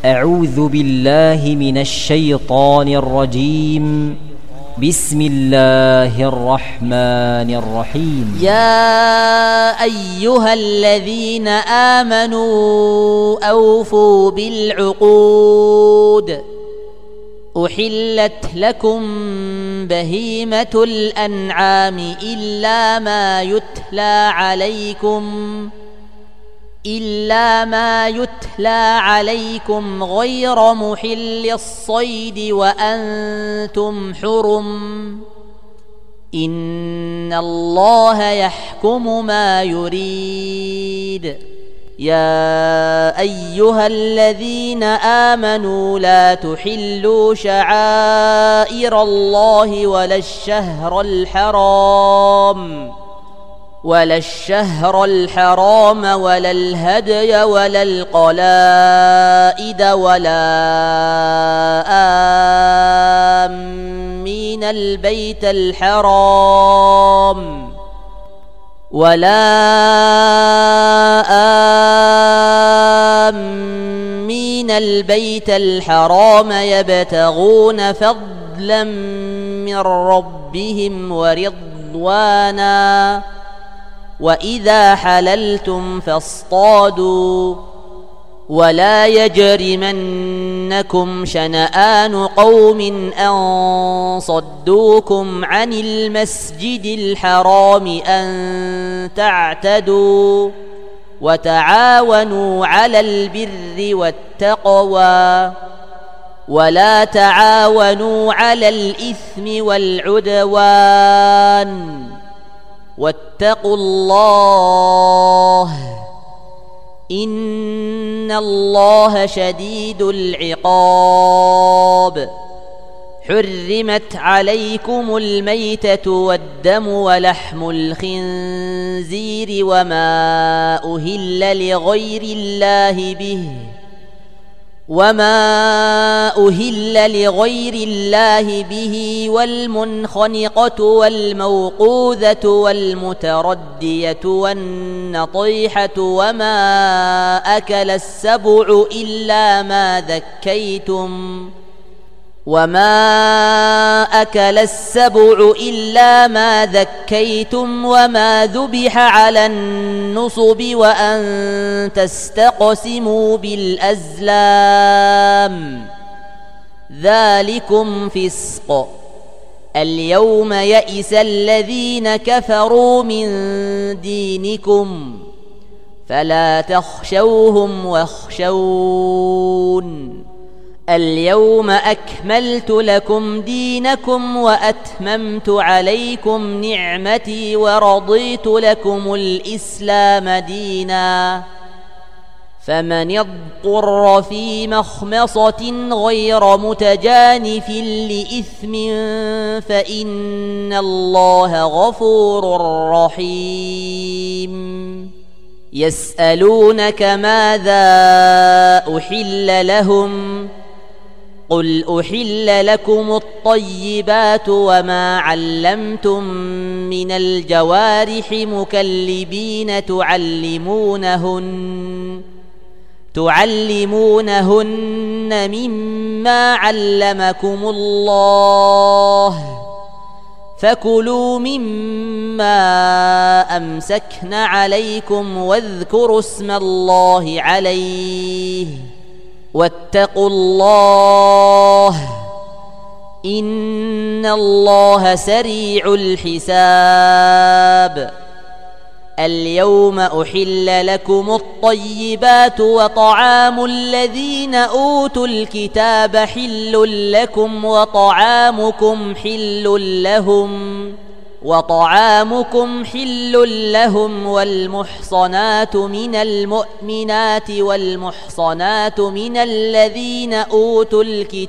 أعوذ بالله من الشيطان الرجيم. بسم الله الرحمن الرحيم. يا أيها الذين آمنوا أوفوا بالعقود. أحلت لكم بهيمة الأنعام إلا ما يتلى عليكم غير محل الصيد وأنتم حرم. إن الله يحكم ما يريد. يا أيها الذين آمنوا لا تحلوا شعائر الله ولا الشهر الحرام ولا الهدي ولا القلائد ولا آمين البيت الحرام يبتغون فضلا من ربهم ورضوانا. وإذا حللتم فاصطادوا. ولا يجرمنكم شنآن قوم أن صدوكم عن المسجد الحرام أن تعتدوا. وتعاونوا على البر والتقوى ولا تعاونوا على الإثم والعدوان. واتقوا الله إن الله شديد العقاب. حرمت عليكم الميتة والدم ولحم الخنزير وما أهل لغير الله به والمنخنقة والموقوذة والمتردية والنطيحة وما أكل السبع إلا ما ذكيتم وما ذبح على النصب وأن تستقسموا بالأزلام. ذلكم فسق. اليوم يئس الذين كفروا من دينكم فلا تخشوهم واخشون. اليوم أكملت لكم دينكم وأتممت عليكم نعمتي ورضيت لكم الإسلام دينا. فمن اضطر في مخمصة غير متجانف لإثم فإن الله غفور رحيم. يسألونك ماذا أحل لهم قل أحل لكم الطيبات وما علمتم من الجوارح مكلبين تعلمونهن مما علمكم الله. فكلوا مما أمسكن عليكم واذكروا اسم الله عليه. واتقوا الله إن الله سريع الحساب. اليوم أحل لكم الطيبات وطعام الذين أوتوا الكتاب حل لكم وطعامكم حل لهم والمحصنات من المؤمنات والمحصنات من الذين أوتوا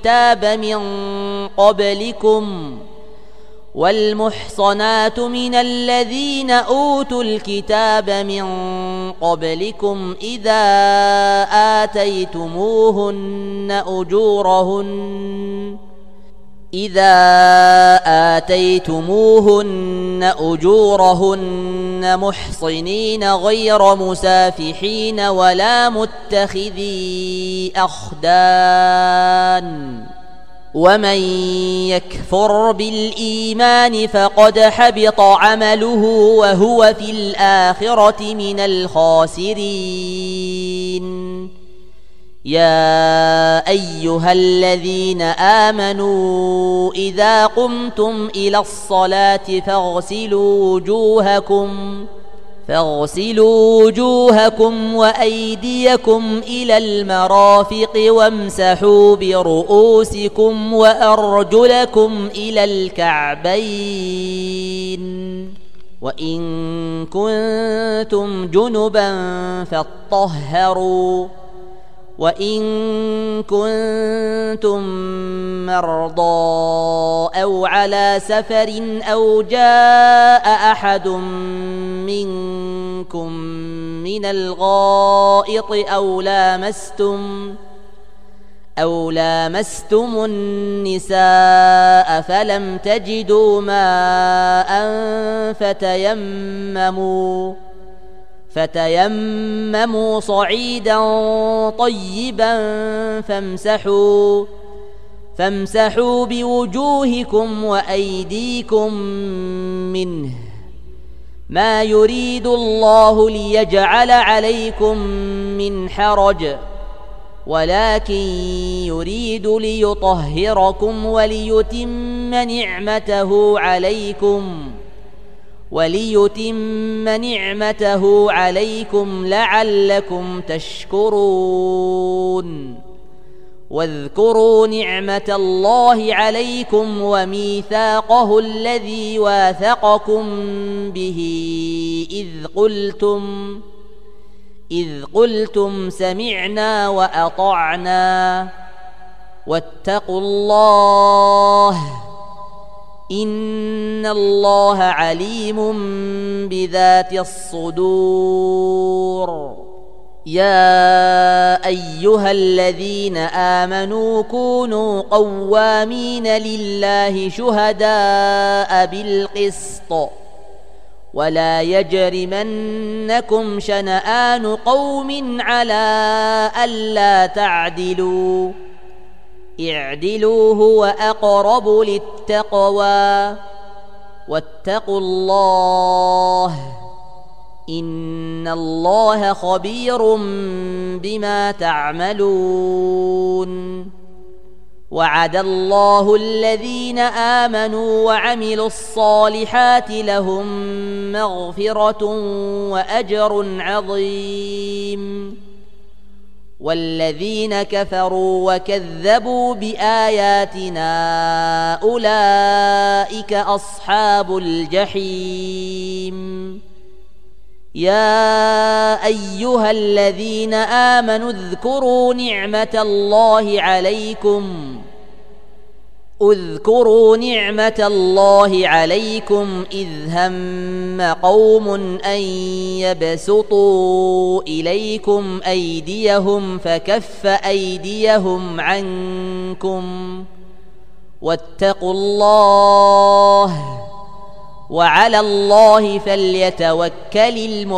الكتاب من قبلكم إذا آتيتموهن إذا آتيتموهن أجورهن محصنين غير مسافحين ولا متخذي أخدان ومن يكفر بالإيمان فقد حبط عمله وهو في الآخرة من الخاسرين يا أيها الذين آمنوا إذا قمتم إلى الصلاة فاغسلوا وجوهكم وأيديكم إلى المرافق وامسحوا برؤوسكم وأرجلكم إلى الكعبين وإن كنتم جنبا فاطهروا وإن كنتم مرضى أو على سفر أو جاء أحد منكم من الغائط أو لامستم النساء فلم تجدوا ماء فتيمموا صعيدا طيبا فامسحوا بوجوهكم وأيديكم منه ما يريد الله ليجعل عليكم من حرج ولكن يريد ليطهركم وليتم نعمته عليكم لعلكم تشكرون واذكروا نعمة الله عليكم وميثاقه الذي واثقكم به إذ قلتم سمعنا وأطعنا واتقوا الله إن الله عليم بذات الصدور يا أيها الذين آمنوا كونوا قوامين لله شهداء بالقسط ولا يجرمنكم شنآن قوم على ألا تعدلوا اعدلوا هو أقرب للتقوى واتقوا الله إن الله خبير بما تعملون وعد الله الذين آمنوا وعملوا الصالحات لهم مغفرة وأجر عظيم والذين كفروا وكذبوا بآياتنا أولئك أصحاب الجحيم يا أيها الذين آمنوا اذكروا نعمة الله عليكم إذ هم قوم أن يبسطوا إليكم أيديهم فكف أيديهم عنكم واتقوا الله وعلى الله فليتوكل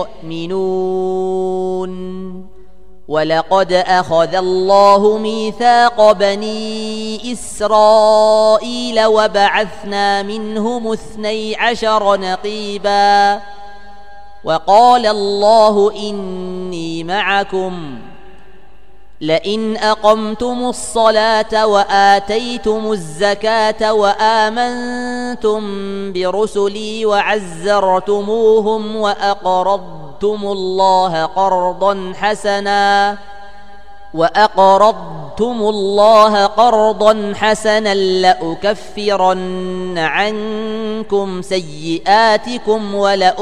المؤمنون ولقد أخذ الله ميثاق بني إسرائيل وبعثنا منهم 12 نقيبا وقال الله إني معكم لئن أقمتم الصلاة وآتيتم الزكاة وآمنتم برسلي وعزرتموهم وأقرضتم الله قرضا حسنا لأكفرن عنكم سيئاتكم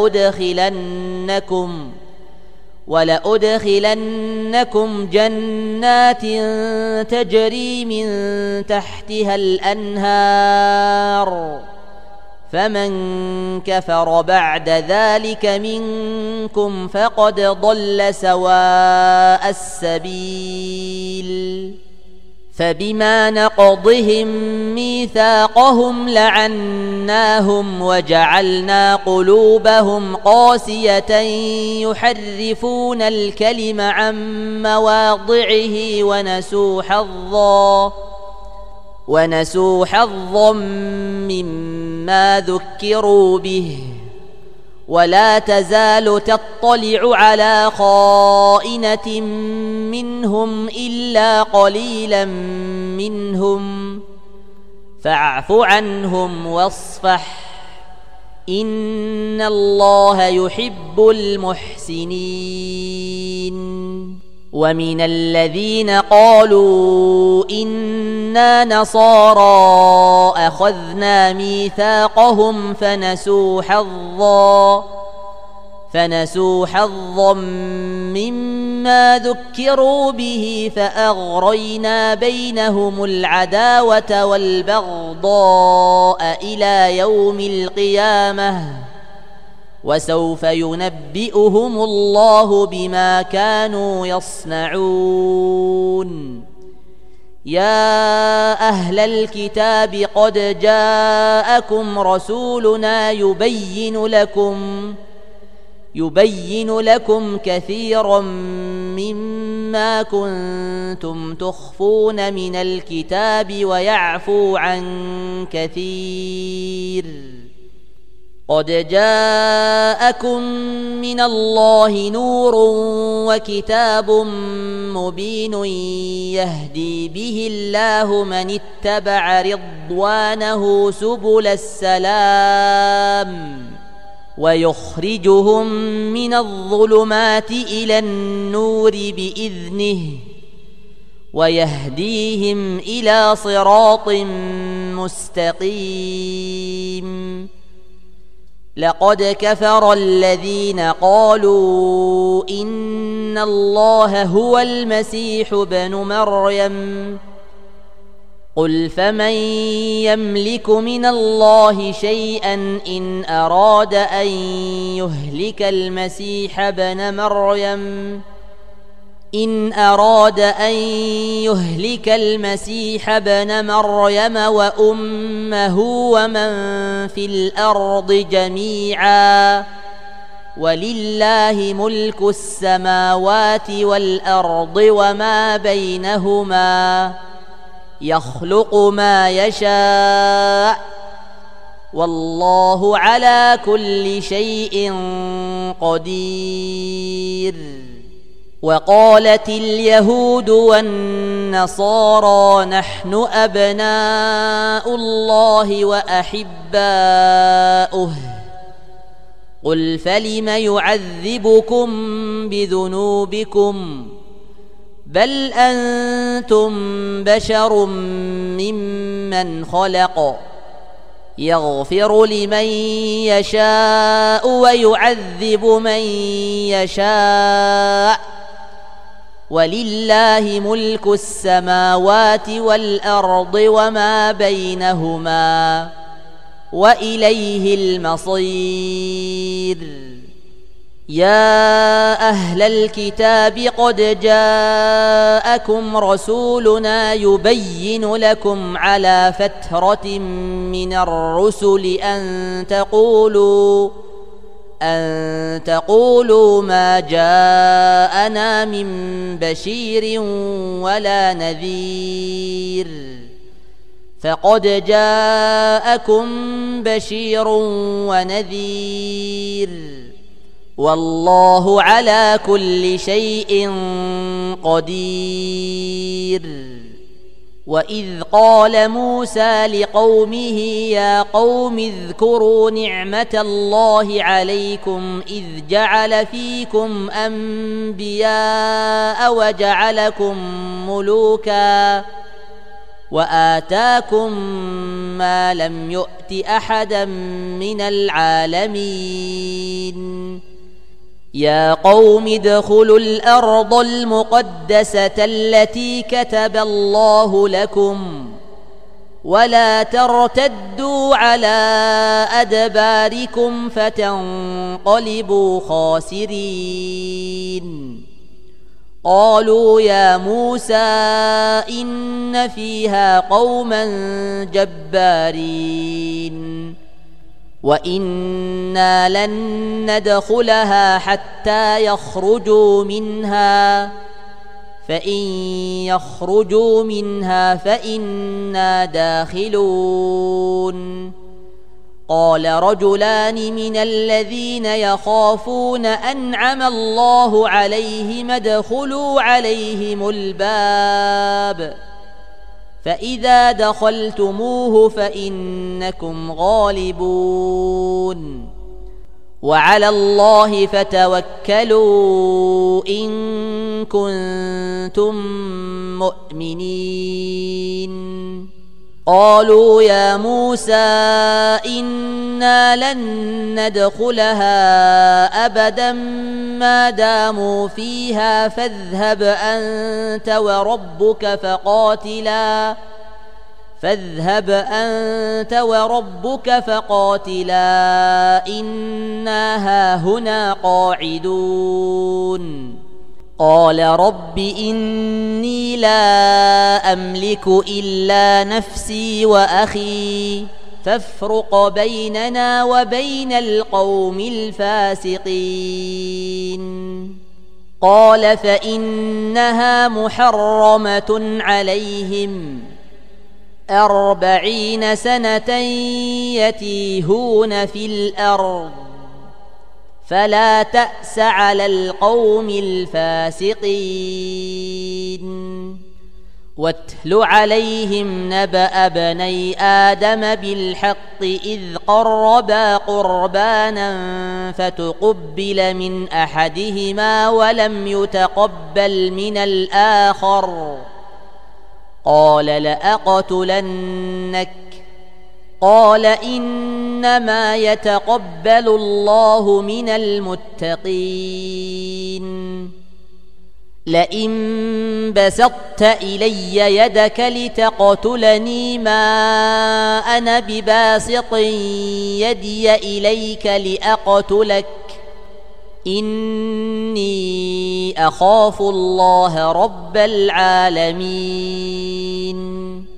ولأدخلنكم جنات تجري من تحتها الأنهار فمن كفر بعد ذلك منكم فقد ضل سواء السبيل فبما نقضهم ميثاقهم لعناهم وجعلنا قلوبهم قاسية يحرفون الكلم عن مواضعه ونسوا حظا مما ذكروا به ولا تزال تطلع على خائنة منهم إلا قليلا منهم فاعف عنهم واصفح إن الله يحب المحسنين. ومن الذين قالوا إنا نصارى أخذنا ميثاقهم فنسوا حظا مما ذكروا به فأغرينا بينهم العداوة والبغضاء إلى يوم القيامة وسوف ينبئهم الله بما كانوا يصنعون. يا أهل الكتاب قد جاءكم رسولنا يبين لكم كثيرا مما كنتم تخفون من الكتاب ويعفو عن كثير. قد جاءكم من الله نور وكتاب مبين يهدي به الله من اتبع رضوانه سبل السلام ويخرجهم من الظلمات إلى النور بإذنه ويهديهم إلى صراط مستقيم. لقد كفر الذين قالوا إن الله هو المسيح ابن مريم قل فمن يملك من الله شيئا إن أراد أن يهلك المسيح ابن مريم وأمه ومن في الأرض جميعا ولله ملك السماوات والأرض وما بينهما يخلق ما يشاء والله على كل شيء قدير. وقالت اليهود والنصارى نحن أبناء الله وأحباؤه قل فلم يعذبكم بذنوبكم بل أنتم بشر ممن خلق يغفر لمن يشاء ويعذب من يشاء ولله ملك السماوات والأرض وما بينهما وإليه المصير. يا أهل الكتاب قد جاءكم رسولنا يبين لكم على فترة من الرسل أن تقولوا ما جاءنا من بشير ولا نذير فقد جاءكم بشير ونذير والله على كل شيء قدير. وإذ قال موسى لقومه يا قوم اذكروا نعمة الله عليكم إذ جعل فيكم أنبياء وجعلكم ملوكا وآتاكم ما لم يؤت أحدا من العالمين. يا قوم ادخلوا الأرض المقدسة التي كتب الله لكم ولا ترتدوا على أدباركم فتنقلبوا خاسرين. قالوا يا موسى إن فيها قوما جبارين وإنا لن ندخلها حتى يخرجوا منها فإن يخرجوا منها فإنا داخلون قال رجلان من الذين يخافون أنعم الله عليهم ادخلوا عليهم الباب فإذا دخلتموه فإنكم غالبون وعلى الله فتوكلوا إن كنتم مؤمنين قالوا يا موسى إنا لن ندخلها أبدا ما داموا فيها فاذهب أنت وربك فقاتلا إنا هاهنا قاعدون قال رب إني لا أملك إلا نفسي وأخي فافرق بيننا وبين القوم الفاسقين قال فإنها محرمة عليهم 40 سنة يتيهون في الأرض فلا تأس على القوم الفاسقين واتل عليهم نبأ بني آدم بالحق إذ قربا قربانا فتقبل من أحدهما ولم يتقبل من الآخر قال لأقتلنك قال إنما يتقبل الله من المتقين لئن بسطت إلي يدك لتقتلني ما أنا بباسط يدي إليك لأقتلك إني أخاف الله رب العالمين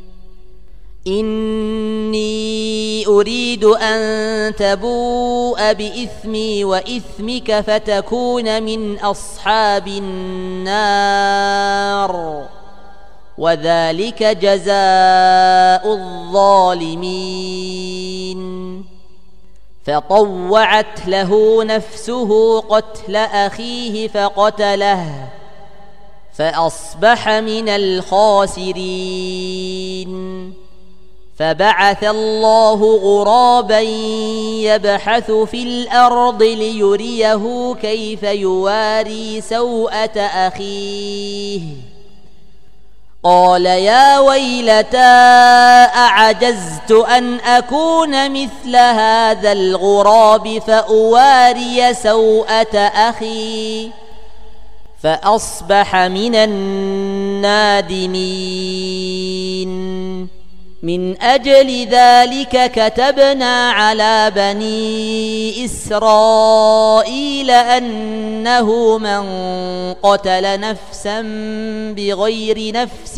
إني أريد أن تبوء بإثمي وإثمك فتكون من أصحاب النار وذلك جزاء الظالمين فطوعت له نفسه قتل أخيه فقتله فأصبح من الخاسرين فبعث الله غرابا يبحث في الأرض ليريه كيف يواري سوءة أخيه قال يا ويلتى أعجزت أن أكون مثل هذا الغراب فأواري سوءة أخي فأصبح من النادمين من أجل ذلك كتبنا على بني إسرائيل أنه من قتل نفسا بغير نفس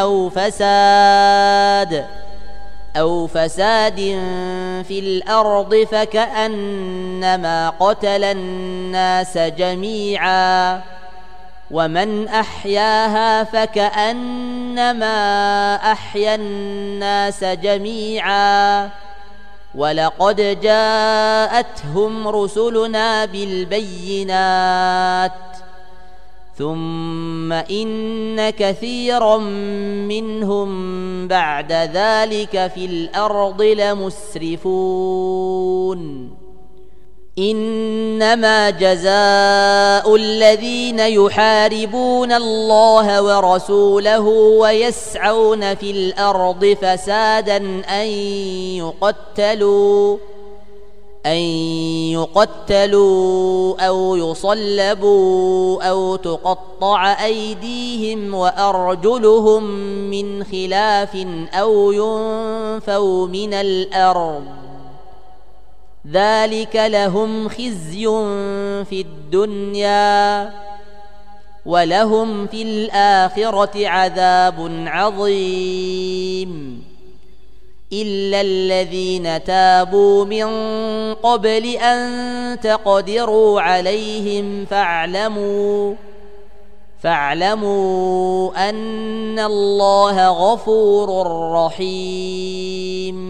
أو فساد في الأرض فكأنما قتل الناس جميعا ومن أحياها فكأنما أحيا الناس جميعا ولقد جاءتهم رسلنا بالبينات ثم إن كثيرا منهم بعد ذلك في الأرض لمسرفون إنما جزاء الذين يحاربون الله ورسوله ويسعون في الأرض فسادا أن يقتلوا أو يصلبوا أو تقطع أيديهم وأرجلهم من خلاف أو ينفوا من الأرض ذلك لهم خزي في الدنيا ولهم في الآخرة عذاب عظيم إلا الذين تابوا من قبل أن تقدروا عليهم فاعلموا أن الله غفور رحيم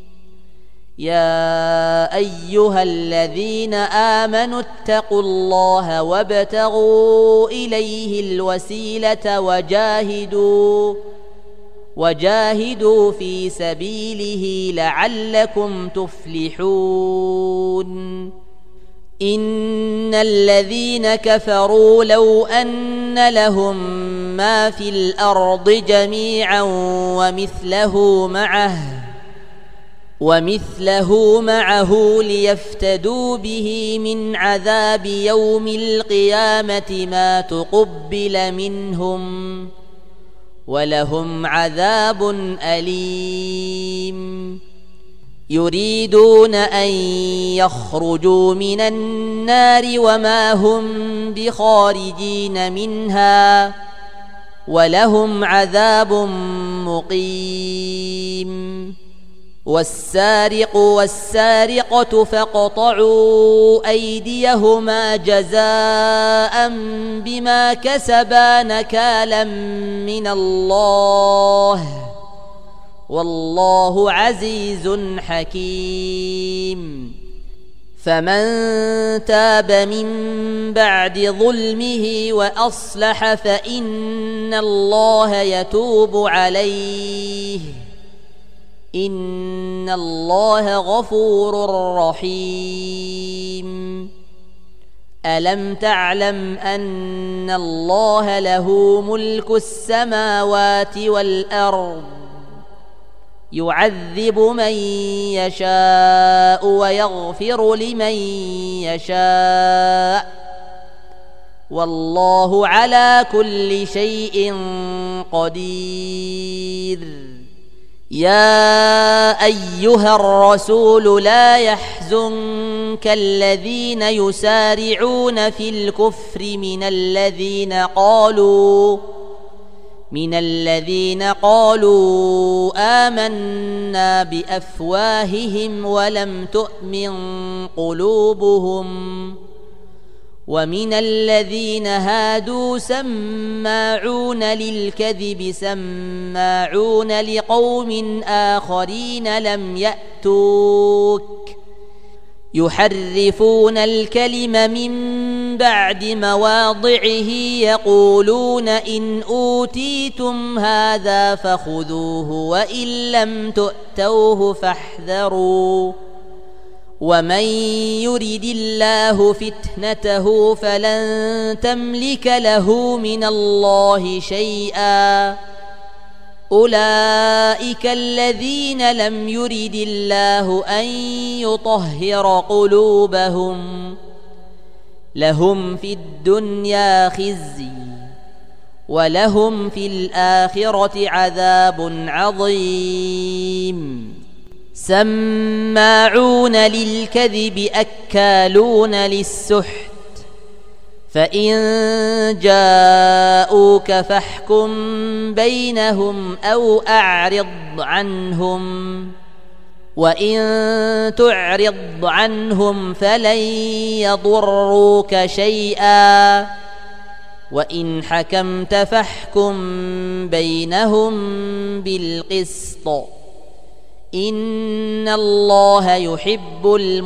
يا أيها الذين آمنوا اتقوا الله وابتغوا إليه الوسيلة وجاهدوا في سبيله لعلكم تفلحون إن الذين كفروا لو أن لهم ما في الأرض جميعا ومثله معه ليفتدوا به من عذاب يوم القيامة ما تقبل منهم ولهم عذاب أليم يريدون أن يخرجوا من النار وما هم بخارجين منها ولهم عذاب مقيم والسارق والسارقة فاقطعوا أيديهما جزاء بما كسبا نكالا من الله والله عزيز حكيم فمن تاب من بعد ظلمه وأصلح فإن الله يتوب عليه إن الله غفور رحيم ألم تعلم أن الله له ملك السماوات والأرض يعذب من يشاء ويغفر لمن يشاء والله على كل شيء قدير يا أيها الرسول لا يحزنك الذين يسارعون في الكفر من الذين قالوا آمنا بأفواههم ولم تؤمن قلوبهم ومن الذين هادوا سماعون للكذب سماعون لقوم آخرين لم يأتوك يحرفون الكلم من بعد مواضعه يقولون إن أوتيتم هذا فخذوه وإن لم تؤتوه فاحذروا ومن يرد الله فتنته فلن تملك له من الله شيئا أولئك الذين لم يرد الله أن يطهر قلوبهم لهم في الدنيا خزي ولهم في الآخرة عذاب عظيم سماعون للكذب أكالون للسحت فإن جاءوك فاحكم بينهم أو أعرض عنهم وإن تعرض عنهم فلن يضروك شيئا وإن حكمت فاحكم بينهم بالقسط إن الله يحب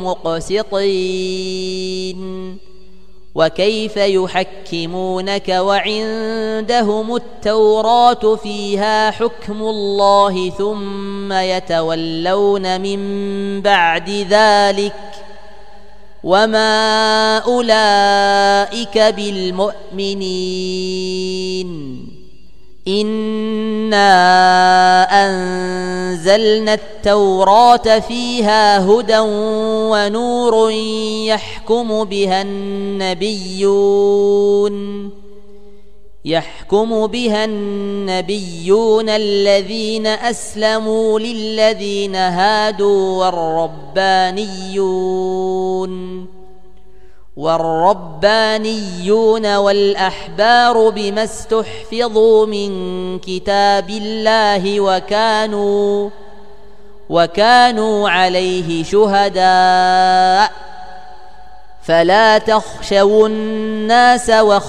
المقسطين وكيف يحكمونك وعندهم التوراة فيها حكم الله ثم يتولون من بعد ذلك وما أولئك بالمؤمنين إنا أنزلنا التوراة فيها هدى ونور يحكم بها النبيون الذين أسلموا للذين هادوا والربانيون والأحبار بما استحفظوا من كتاب الله وكانوا عليه شهداء فلا تخشوا الناس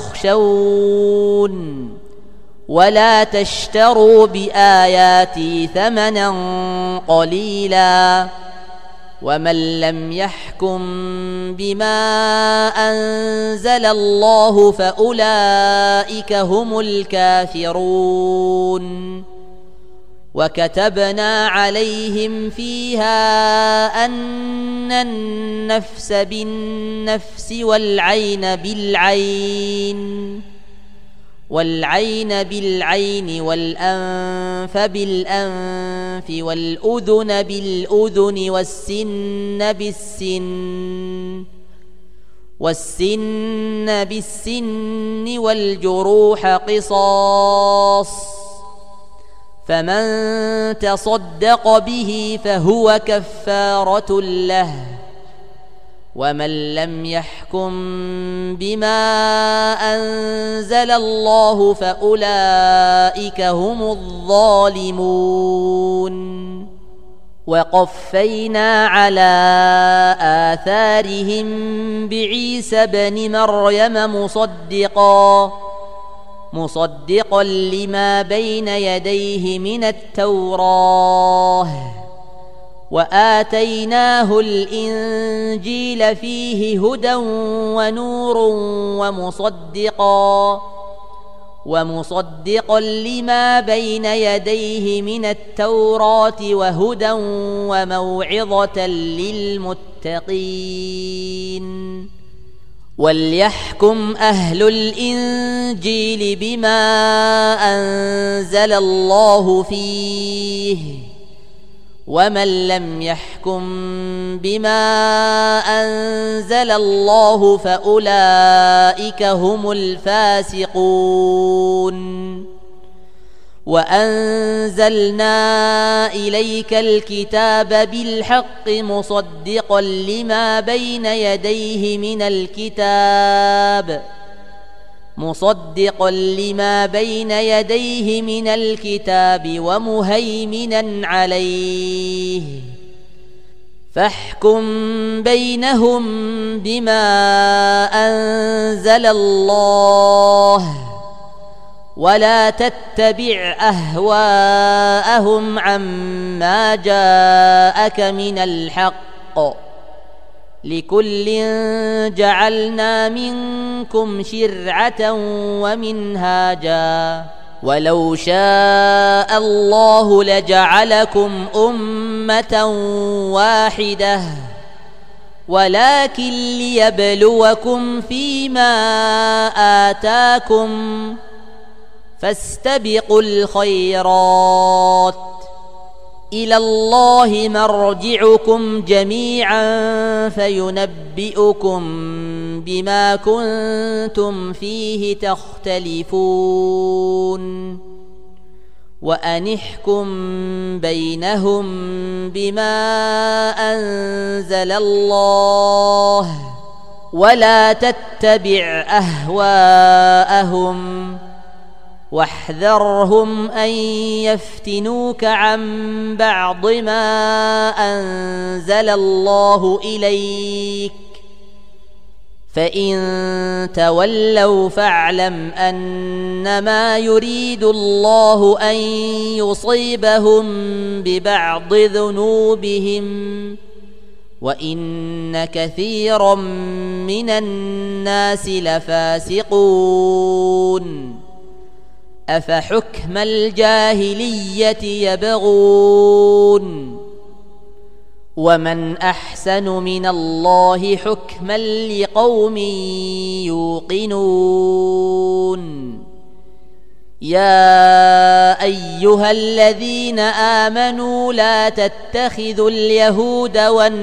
واخشون ولا تشتروا بآياتي ثمنا قليلا ومن لم يحكم بما أنزل الله فأولئك هم الكافرون وكتبنا عليهم فيها أن النفس بالنفس والعين بالعين والأنف بالأنف والأذن بالأذن والسن بالسن والجروح قصاص فمن تصدق به فهو كفارة له ومن لم يحكم بما أنزل الله فأولئك هم الظالمون وقفينا على آثارهم بعيسى بن مريم مصدقا لما بين يديه من التوراة وآتيناه الإنجيل فيه هدى ونور ومصدقا لما بين يديه من التوراة وهدى وموعظة للمتقين وليحكم أهل الإنجيل بما أنزل الله فيه ومن لم يحكم بما أنزل الله فأولئك هم الفاسقون وأنزلنا إليك الكتاب بالحق مصدقا لما بين يديه من الكتاب ومهيمنا عليه فاحكم بينهم بما أنزل الله ولا تتبع أهواءهم عما جاءك من الحق لكل جعلنا منكم شرعة ومنهاجا ولو شاء الله لجعلكم أمة واحدة ولكن ليبلوكم فيما آتاكم فاستبقوا الخيرات إلى الله مرجعكم جميعا فينبئكم بما كنتم فيه تختلفون وأنحكم بينهم بما أنزل الله ولا تتبع أهواءهم واحذرهم أن يفتنوك عن بعض ما أنزل الله إليك فإن تولوا فاعلم أنما يريد الله أن يصيبهم ببعض ذنوبهم وإن كثيرا من الناس لفاسقون أفحكم الجاهلية يبغون ومن أحسن من الله حكما لقوم يوقنون يا أيها الذين آمنوا لا تتخذوا اليهود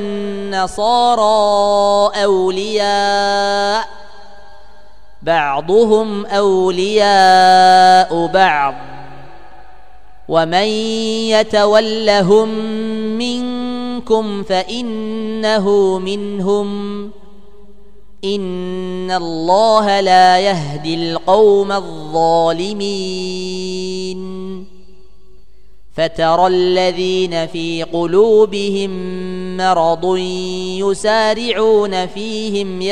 والنصارى أولياء بعضهم أولياء بعض ومن يتولهم منكم فإنه منهم إن الله لا يهدي القوم الظالمين فترى الذين في قلوبهم مرض يسارعون فيهم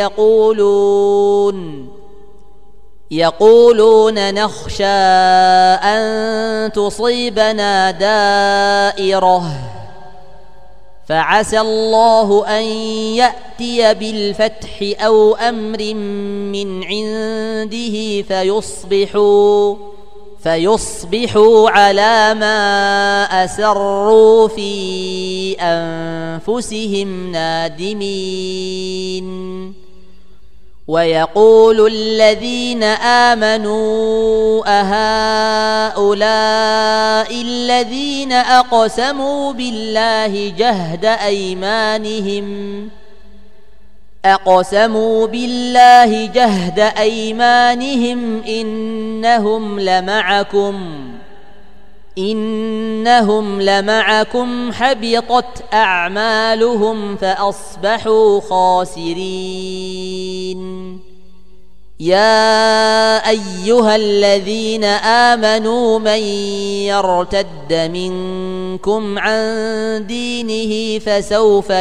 يقولون نخشى أن تصيبنا دائرة فعسى الله أن يأتي بالفتح أو أمر من عنده فيصبحوا على ما أسروا في أنفسهم نادمين ويقول الذين آمنوا أهؤلاء الذين أقسموا بالله جهد أيمانهم إنهم لمعكم حبطت أعمالهم فأصبحوا خاسرين يا أيها الذين آمنوا من يرتد منكم عن دينه فسوف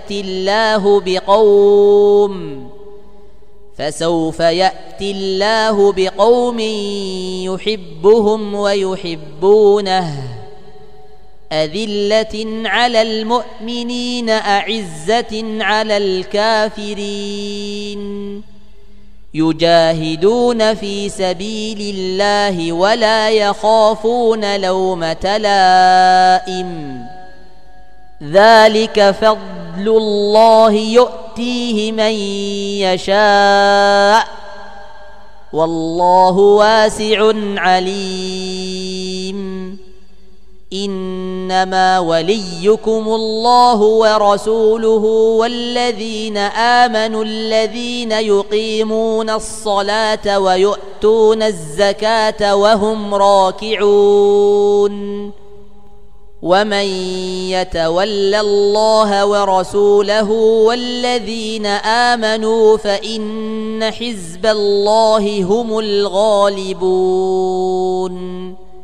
يأتي الله بقوم يحبهم ويحبونه أذلة على المؤمنين أعزة على الكافرين يجاهدون في سبيل الله ولا يخافون لومة لائم ذلك فضل الله يؤتيه من يشاء والله واسع عليم إنما وليكم الله ورسوله والذين آمنوا الذين يقيمون الصلاة ويؤتون الزكاة وهم راكعون ومن يتول الله ورسوله والذين آمنوا فإن حزب الله هم الغالبون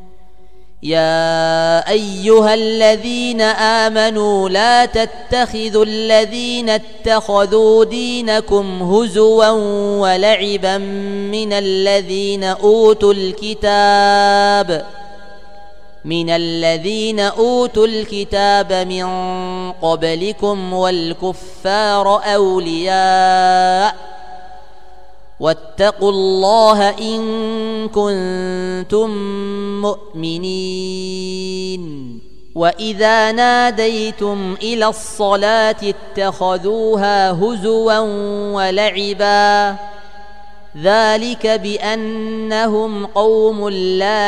يا أيها الذين آمنوا لا تتخذوا الذين اتخذوا دينكم هزوا ولعبا من الذين أوتوا الكتاب من قبلكم والكفار أولياء واتقوا الله إن كنتم مؤمنين وإذا ناديتم إلى الصلاة اتخذوها هزوا ولعبا ذلك بأنهم قوم لا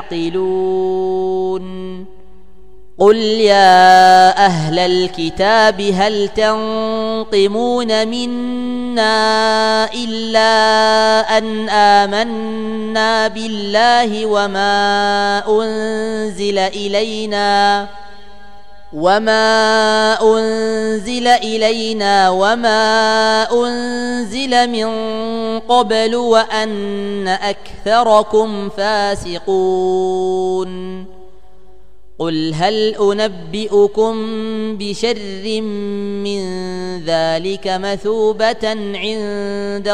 يعقلون قل يا أهل الكتاب هل تنقمون منا إلا أن آمنا بالله وما أنزل إلينا وما أنزل من قبل وأن أكثركم فاسقون قل هل أنبئكم بشر من ذلك مثوبة عند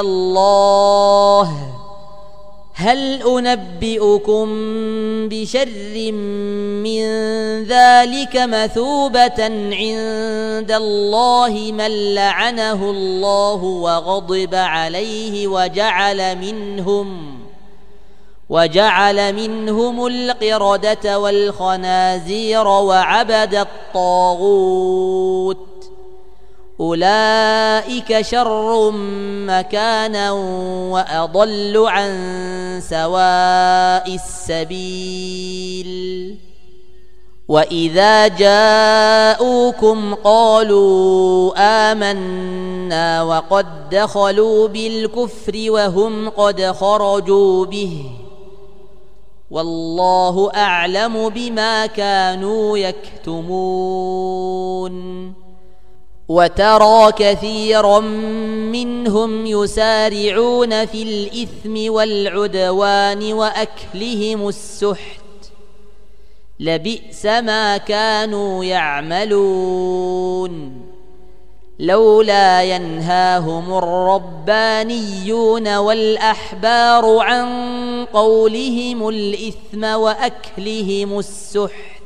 الله من لعنه الله وغضب عليه وجعل منهم القردة والخنازير وعبد الطاغوت أولئك شر مكانا وأضل عن سواء السبيل وإذا جاءوكم قالوا آمنا وقد دخلوا بالكفر وهم قد خرجوا به والله أعلم بما كانوا يكتمون وترى كثيرا منهم يسارعون في الإثم والعدوان وأكلهم السحت لبئس ما كانوا يعملون لولا ينهاهم الربانيون والأحبار عن قولهم الإثم وأكلهم السحت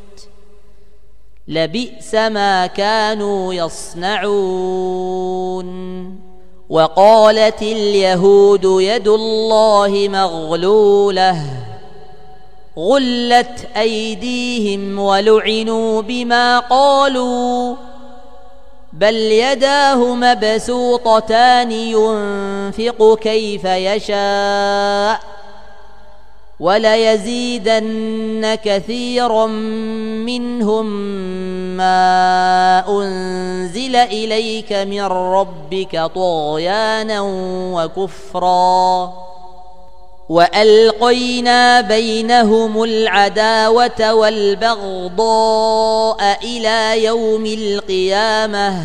لبئس ما كانوا يصنعون وقالت اليهود يد الله مغلولة غلت أيديهم ولعنوا بما قالوا بل يداه مبسوطتان ينفق كيف يشاء وليزيدن كثيرا منهم ما أنزل إليك من ربك طغيانا وكفرا وألقينا بينهم العداوة والبغضاء إلى يوم القيامة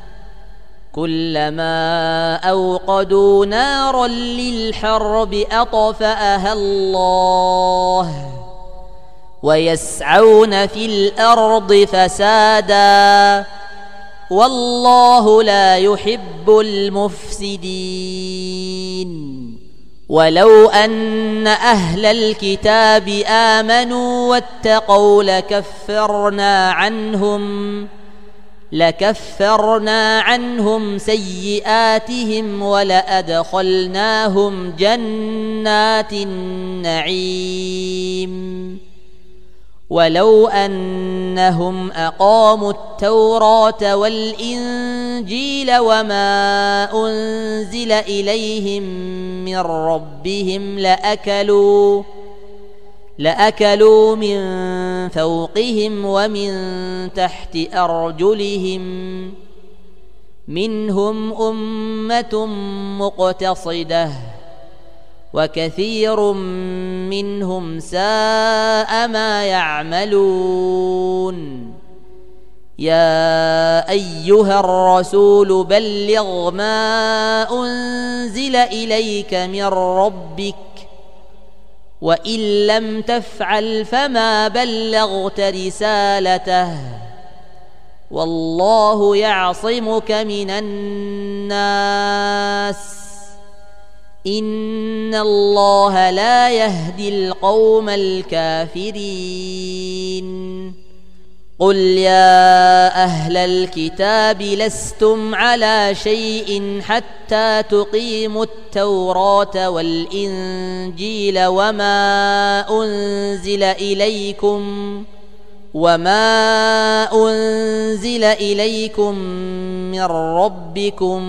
كلما أوقدوا نارا للحرب أطفأها الله ويسعون في الأرض فسادا والله لا يحب المفسدين ولو أن أهل الكتاب آمنوا واتقوا لكفرنا عنهم سيئاتهم ولأدخلناهم جنات النعيم ولو أنهم أقاموا التوراة والإنجيل وما أنزل إليهم من ربهم لأكلوا من فوقهم ومن تحت أرجلهم منهم أمة مقتصدة وكثير منهم ساء ما يعملون يا أيها الرسول بلغ ما أنزل إليك من ربك وإن لم تفعل فما بلغت رسالته والله يعصمك من الناس إن الله لا يهدي القوم الكافرين قل يا أهل الكتاب لستم على شيء حتى تقيموا التوراة والإنجيل وما أنزل إليكم من ربكم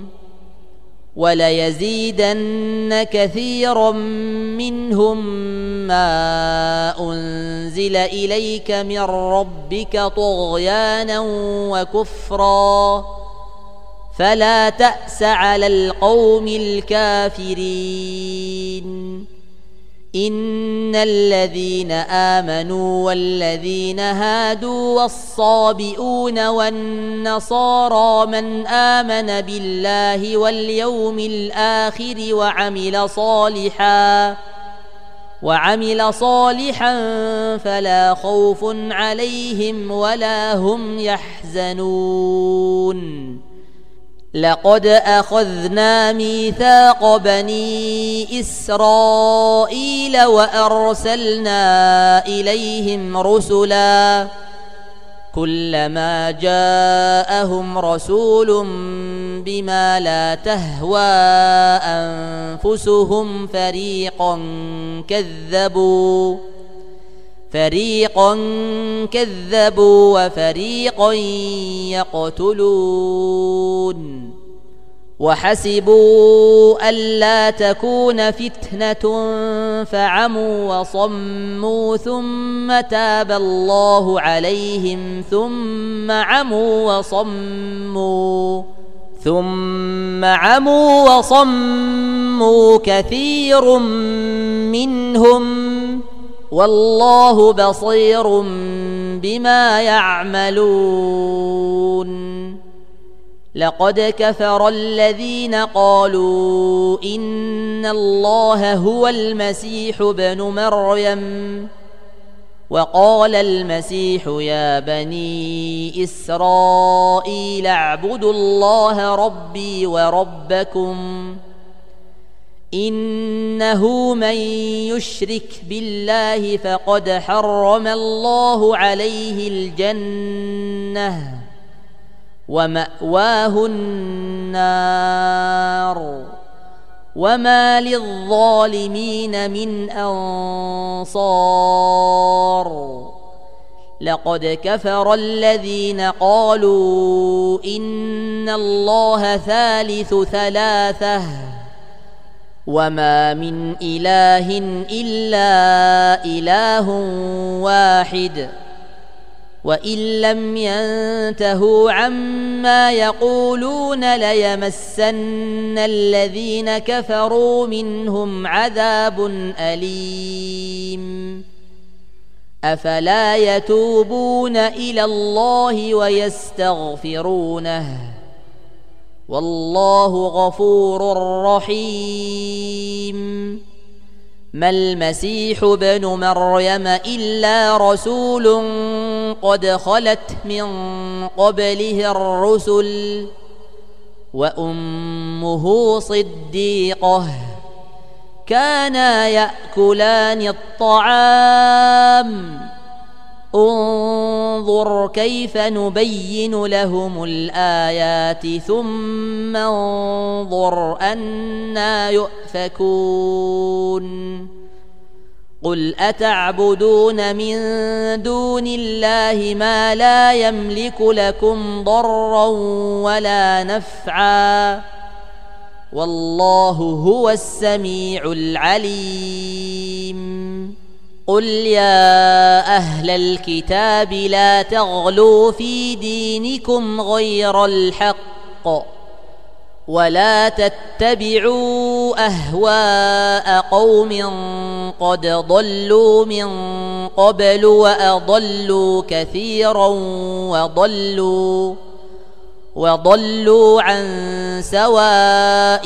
وليزيدن كثيرا منهم ما أنزل إليك من ربك طغيانا وكفرا فلا تأس على القوم الكافرين إن الذين آمنوا والذين هادوا والصابئون والنصارى من آمن بالله واليوم الآخر وعمل صالحا فلا خوف عليهم ولا هم يحزنون لقد أخذنا ميثاق بني إسرائيل وأرسلنا إليهم رسلا كلما جاءهم رسول بما لا تهوى أنفسهم فريقا كذبوا وفريقا يقتلون وحسبوا ألا تكون فتنة فعموا وصموا ثم تاب الله عليهم ثم عموا وصموا كثير منهم والله بصير بما يعملون لقد كفر الذين قالوا إن الله هو المسيح ابن مريم وقال المسيح يا بني إسرائيل اعبدوا الله ربي وربكم إنه من يشرك بالله فقد حرم الله عليه الجنة ومأواه النار وما للظالمين من أنصار لقد كفر الذين قالوا إن الله ثالث ثلاثة وما من إله إلا إله واحد وإن لم ينتهوا عما يقولون ليمسن الذين كفروا منهم عذاب أليم أفلا يتوبون إلى الله ويستغفرونه والله غفور رحيم ما المسيح ابن مريم إلا رسول قد خلت من قبله الرسل وأمه صديقة كانا يأكلان الطعام انظر كيف نبين لهم الآيات ثم انظر أنى يؤفكون قل أتعبدون من دون الله ما لا يملك لكم ضرا ولا نفعا والله هو السميع العليم قل يا أهل الكتاب لا تغلوا في دينكم غير الحق ولا تتبعوا أهواء قوم قد ضلوا من قبل وأضلوا كثيرا وضلوا عن سواء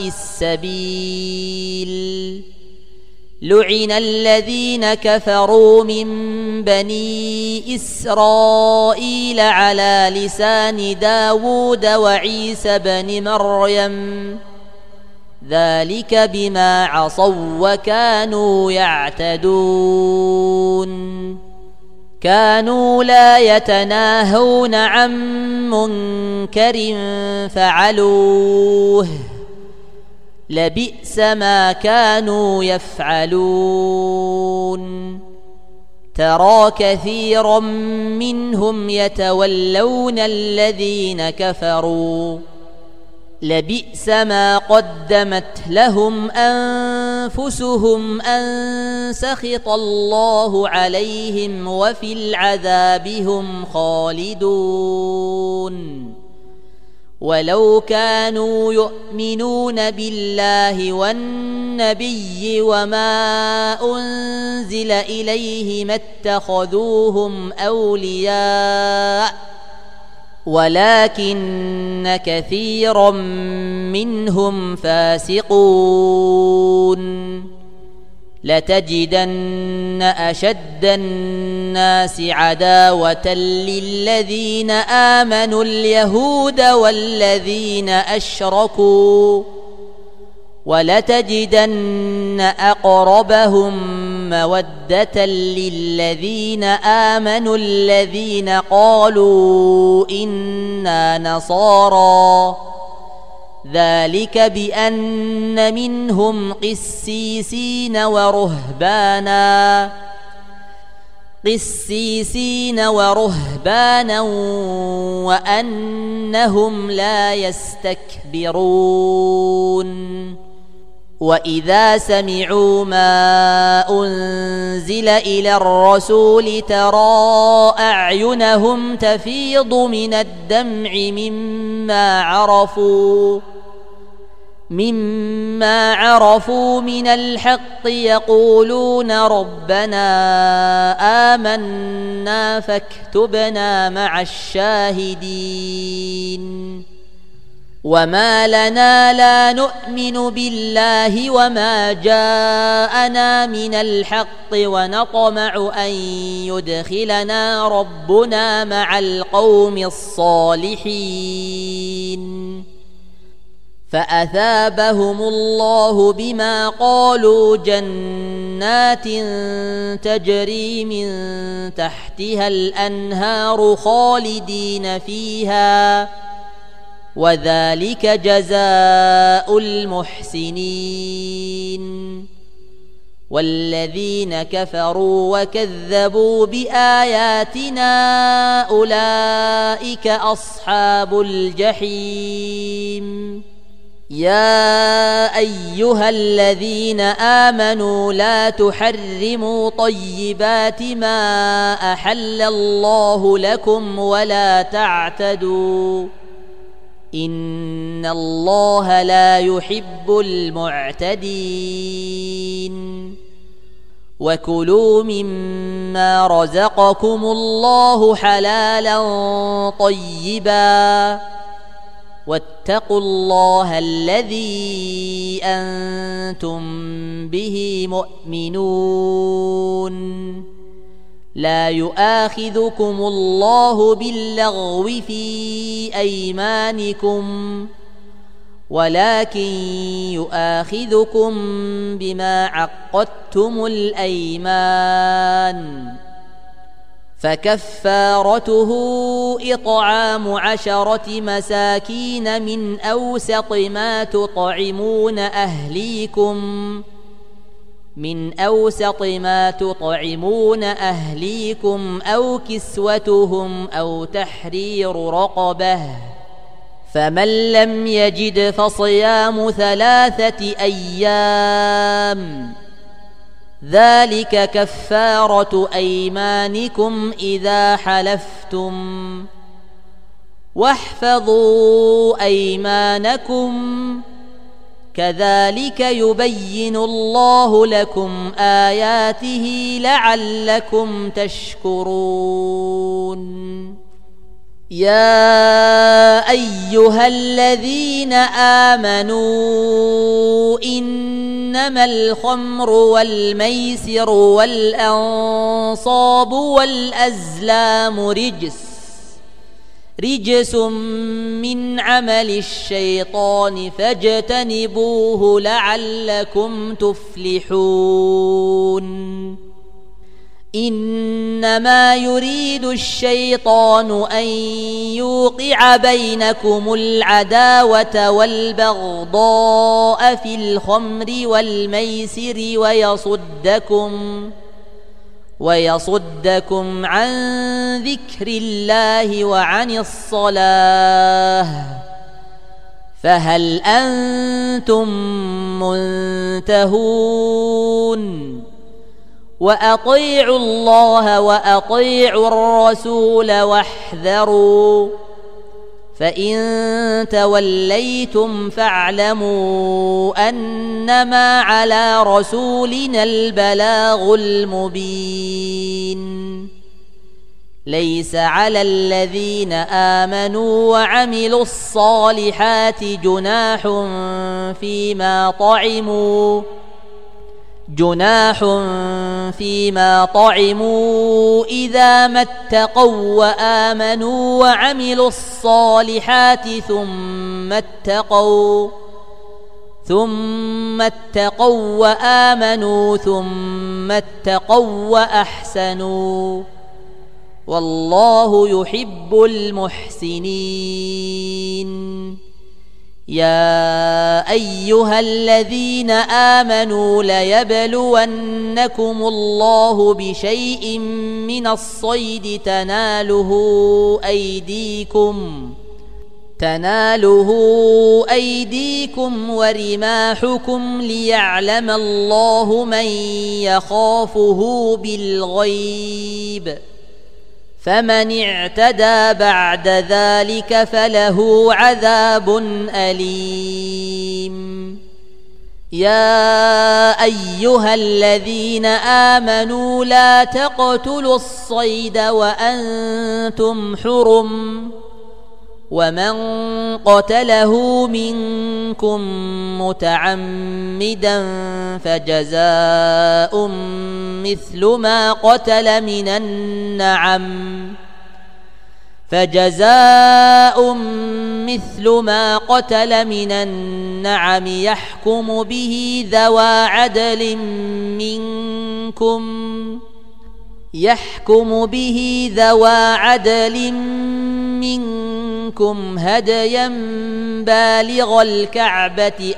السبيل لعن الذين كفروا من بني إسرائيل على لسان داود وعيسى بن مريم ذلك بما عصوا وكانوا يعتدون كانوا لا يتناهون عن منكر فعلوه لبئس ما كانوا يفعلون ترى كثيرا منهم يتولون الذين كفروا لبئس ما قدمت لهم أنفسهم أن سخط الله عليهم وفي العذاب هم خالدون ولو كانوا يؤمنون بالله والنبي وما أنزل إليه ما اتخذوهم أولياء ولكن كثيرا منهم فاسقون لتجدن أشد الناس عداوة للذين آمنوا اليهود والذين أشركوا ولتجدن أقربهم مودة للذين آمنوا الذين قالوا إنا نصارى ذلك بأن منهم قسيسين ورهبانا وأنهم لا يستكبرون وإذا سمعوا ما أنزل إلى الرسول ترى أعينهم تفيض من الدمع مما عرفوا من الحق يقولون ربنا آمنا فاكتبنا مع الشاهدين وما لنا لا نؤمن بالله وما جاءنا من الحق ونطمع أن يدخلنا ربنا مع القوم الصالحين فأثابهم الله بما قالوا جنات تجري من تحتها الأنهار خالدين فيها وذلك جزاء المحسنين والذين كفروا وكذبوا بآياتنا أولئك أصحاب الجحيم يا أيها الذين آمنوا لا تحرموا طيبات ما أحل الله لكم ولا تعتدوا إن الله لا يحب المعتدين وكلوا مما رزقكم الله حلالا طيبا واتقوا الله الذي أنتم به مؤمنون لا يؤاخذكم الله باللغو في أيمانكم ولكن يؤاخذكم بما عقدتم الأيمان فكفارته إطعام 10 مساكين من أوسط ما تطعمون أهليكم أو كسوتهم أو تحرير رقبة فمن لم يجد فصيام 3 أيام ذلك كفارة أيمانكم إذا حلفتم واحفظوا أيمانكم كذلك يبين الله لكم آياته لعلكم تشكرون يا أيها الذين آمنوا إنما الخمر والميسر والأنصاب والأزلام رجس من عمل الشيطان فاجتنبوه لعلكم تفلحون إنما يريد الشيطان أن يوقع بينكم العداوة والبغضاء في الخمر والميسر ويصدكم عن ذكر الله وعن الصلاة فهل أنتم منتهون وأطيعوا الله وأطيعوا الرسول واحذروا فإن توليتم فاعلموا أنما على رسولنا البلاغ المبين ليس على الذين آمنوا وعملوا الصالحات جناح فيما طعموا إذا ما اتقوا وآمنوا وعملوا الصالحات ثم اتقوا وآمنوا ثم اتقوا وأحسنوا والله يحب المحسنين يا أيها الذين آمنوا ليبلونكم الله بشيء من الصيد تناله أيديكم ورماحكم ليعلم الله من يخافه بالغيب فمن اعتدى بعد ذلك فله عذاب أليم يا أيها الذين آمنوا لا تقتلوا الصيد وأنتم حرم ومن قتله منكم متعمدا فجزاء مثل ما قتل من النعم يحكم به ذوى عدل منكم هديا بالغ الكعبة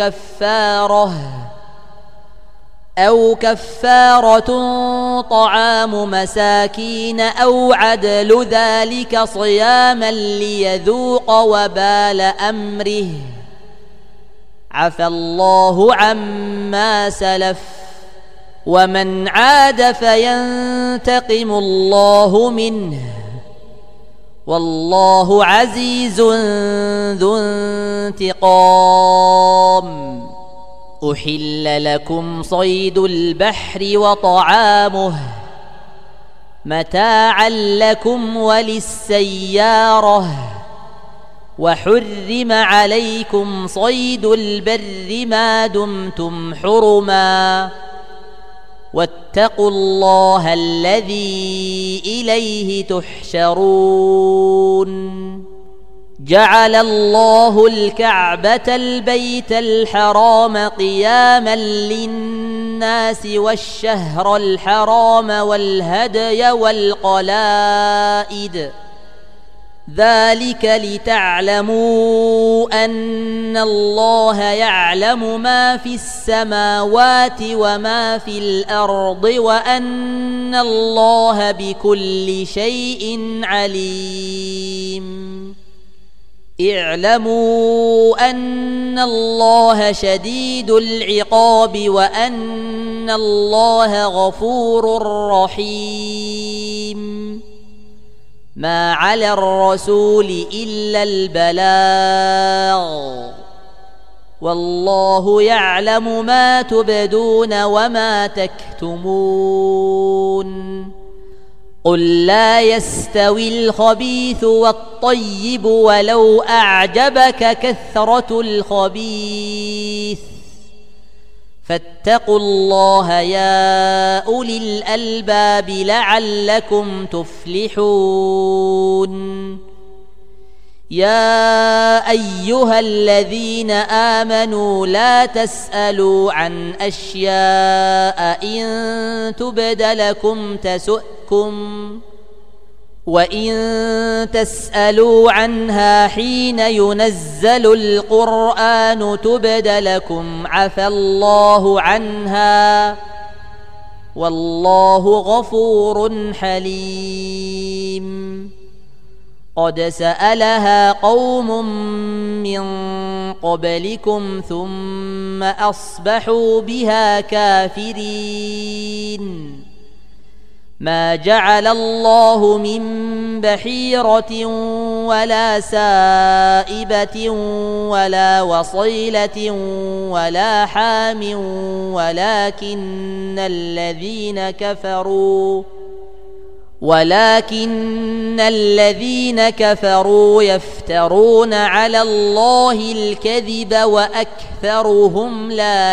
أو كفارة طعام مساكين أو عدل ذلك صياما ليذوق وبال أمره عفى الله عما سلف ومن عاد فينتقم الله منه والله عزيز ذو انتقام. أحل لكم صيد البحر وطعامه متاعا لكم وللسيارة وحرم عليكم صيد البر ما دمتم حرما واتقوا الله الذي إليه تحشرون. جعل الله الكعبة البيت الحرام قياما للناس والشهر الحرام والهدي والقلائد ذلك لتعلموا أن الله يعلم ما في السماوات وما في الأرض وأن الله بكل شيء عليم. اعلموا أن الله شديد العقاب وأن الله غفور رحيم. ما على الرسول إلا البلاغ والله يعلم ما تبدون وما تكتمون. قل لا يستوي الخبيث والطيب ولو أعجبك كثرة الخبيث فاتقوا الله يا أولي الألباب لعلكم تفلحون. يا أيها الذين آمنوا لا تسألوا عن أشياء إن تبد لكم تسؤكم وإن تسألوا عنها حين ينزل القرآن تبد لكم عفى الله عنها والله غفور حليم. قد سألها قوم من قبلكم ثم أصبحوا بها كافرين. ما جعل الله من بحيرة ولا سائبة ولا وصيلة ولا حام ولكن الذين كفروا يفترون على الله الكذب وأكثرهم لا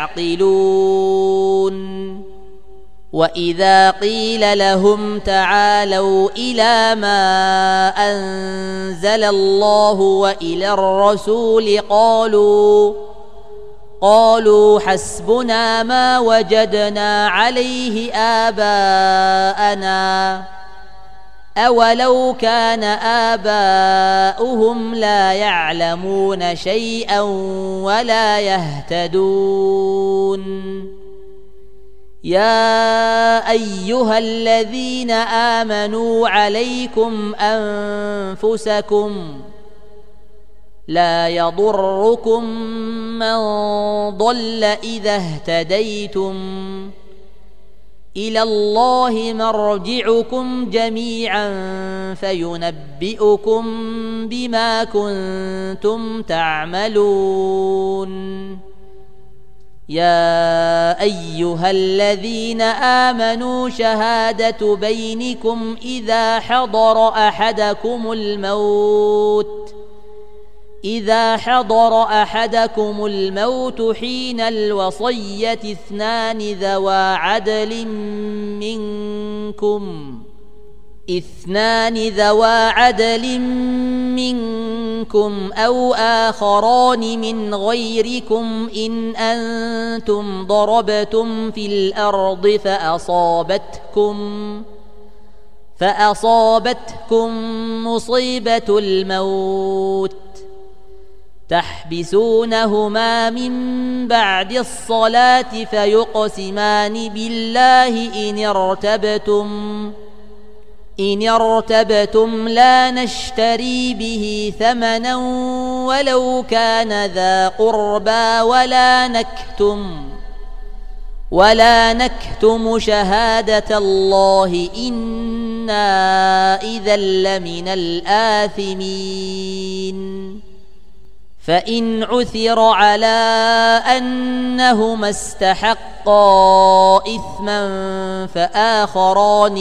يعقلون. وإذا قيل لهم تعالوا إلى ما أنزل الله وإلى الرسول قالوا حسبنا ما وجدنا عليه آباءنا أولو كان آباؤهم لا يعلمون شيئا ولا يهتدون. يا أيها الذين آمنوا عليكم أنفسكم لا يضركم من ضل إذا اهتديتم إلى الله مرجعكم جميعا فينبئكم بما كنتم تعملون. يا أيها الذين آمنوا شهادة بينكم إذا حضر أحدكم الموت حين الوصية اثنان ذوا عدل منكم أو آخران من غيركم إن أنتم ضربتم في الأرض فأصابتكم مصيبة الموت تحبسونهما من بعد الصلاة فيقسمان بالله إن ارتبتم لا نشتري به ثمنا ولو كان ذا قربى ولا نكتم شهادة الله إنا إذا لمن الآثمين فإن عثر على أنهما استحقا إثما فآخران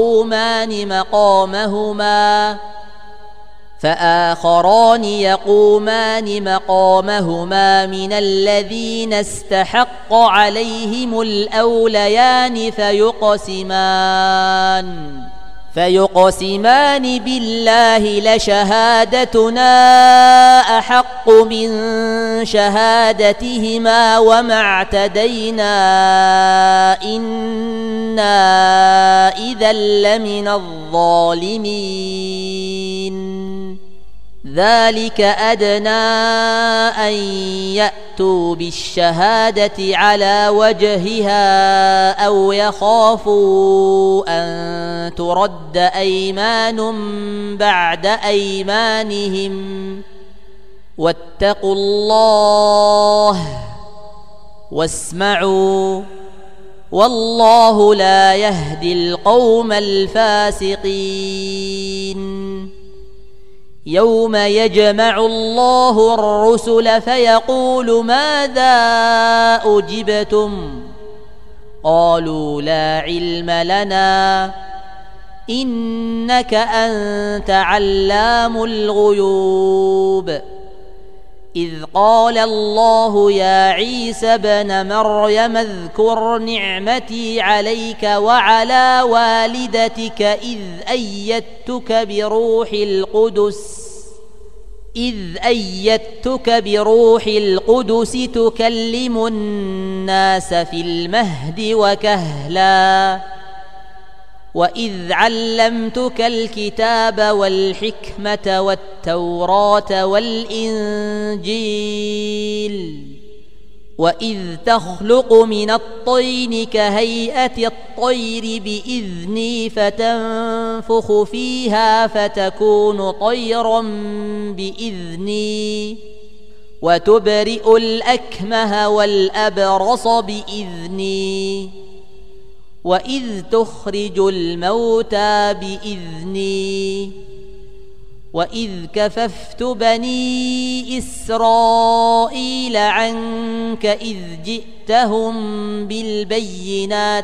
يقومان مقامهما من الذين استحق عليهم الأوليان فيقسمان بالله لشهادتنا أحق من شهادتهما وما اعتدينا إنا إذا لمن الظالمين ذلك أدنى أن يأتوا بالشهادة على وجهها أو يخافوا أن ترد أيمان بعد أيمانهم واتقوا الله واسمعوا والله لا يهدي القوم الفاسقين يوم يجمع الله الرسل فيقول ماذا أجبتم قالوا لا علم لنا إنك أنت علام الغيوب إذ قال الله يا عيسى ابن مريم اذكر نعمتي عليك وعلى والدتك إذ أيدتك بروح القدس تكلم الناس في المهد وكهلا وإذ علمتك الكتاب والحكمة والتوراة والإنجيل وإذ تخلق من الطين كهيئة الطير بإذني فتنفخ فيها فتكون طيرا بإذني وتبرئ الأكمه والأبرص بإذني وإذ تخرج الموتى بإذني وإذ كففت بني إسرائيل عنك إذ جئتهم بالبينات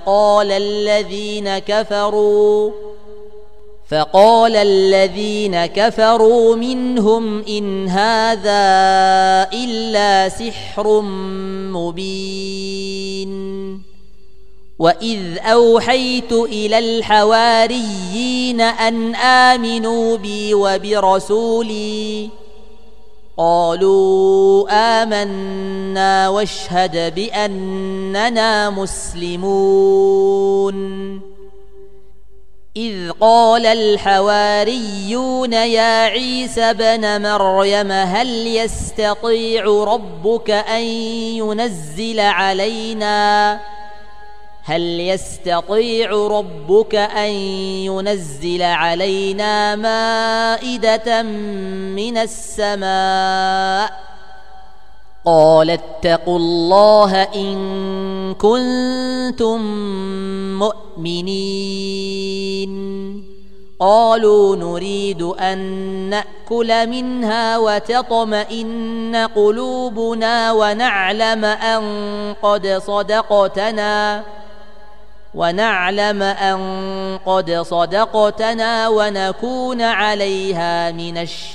فقال الذين كفروا منهم إن هذا إلا سحر مبين وإذ أوحيت إلى الحواريين أن آمنوا بي وبرسولي قالوا آمنا واشهد بأننا مسلمون إذ قال الحواريون يا عيسى ابن مريم هل يستطيع ربك أن ينزل علينا مائدة من السماء قال اتقوا الله إن كنتم مؤمنين قالوا نريد أن نأكل منها وتطمئن قلوبنا ونعلم أن قد صدقتنا ونكون عليها من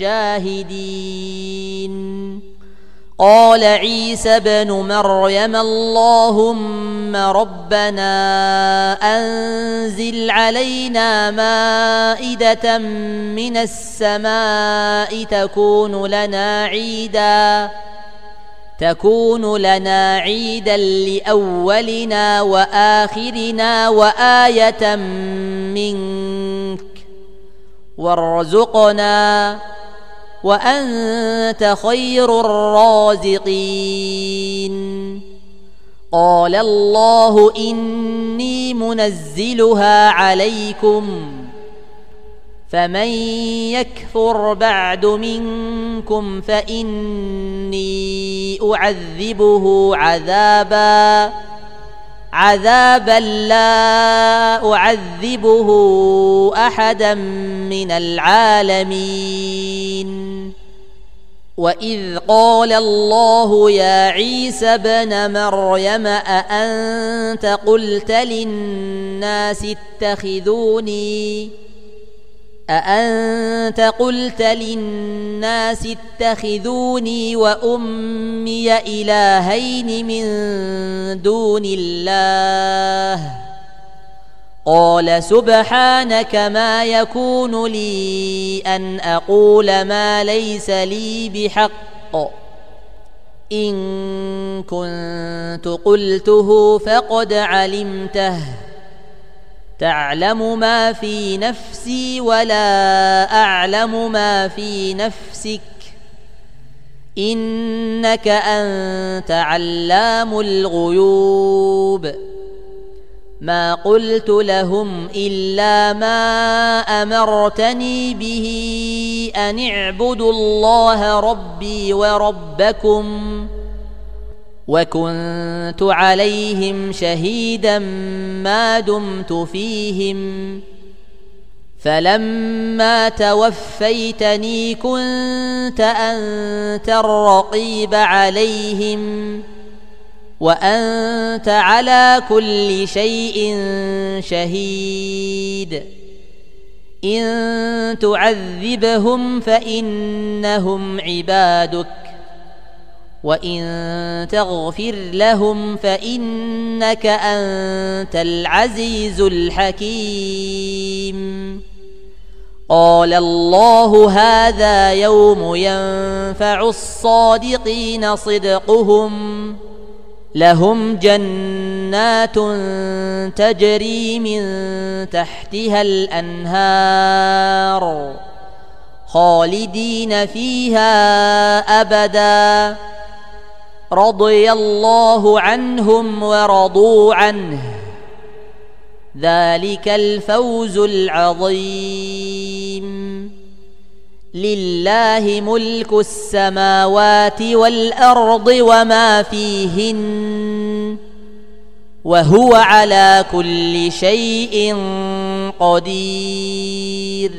الشاهدين. قال عيسى ابن مريم اللهم ربنا أنزل علينا مائدة من السماء تكون لنا عيدا لأولنا وآخرنا وآية منك وارزقنا وأنت خير الرازقين. قال الله إني منزلها عليكم فمن يكفر بعد منكم فإني أعذبه عذابا لا أعذبه أحدا من العالمين. وإذ قال الله يا عيسى ابن مريم أأنت قلت للناس اتخذوني وأمي إلهين من دون الله قال سبحانك ما يكون لي أن أقول ما ليس لي بحق إن كنت قلته فقد علمته تعلم ما في نفسي ولا أعلم ما في نفسك إنك أنت علام الغيوب. ما قلت لهم إلا ما أمرتني به أن اعبدوا الله ربي وربكم وكنت عليهم شهيدا ما دمت فيهم فلما توفيتني كنت أنت الرقيب عليهم وأنت على كل شيء شهيد. إن تعذبهم فإنهم عبادك وإن تغفر لهم فإنك أنت العزيز الحكيم. قال الله هذا يوم ينفع الصادقين صدقهم لهم جنات تجري من تحتها الأنهار خالدين فيها أبدا رضي الله عنهم ورضوا عنه ذلك الفوز العظيم. لله ملك السماوات والأرض وما فيهن وهو على كل شيء قدير.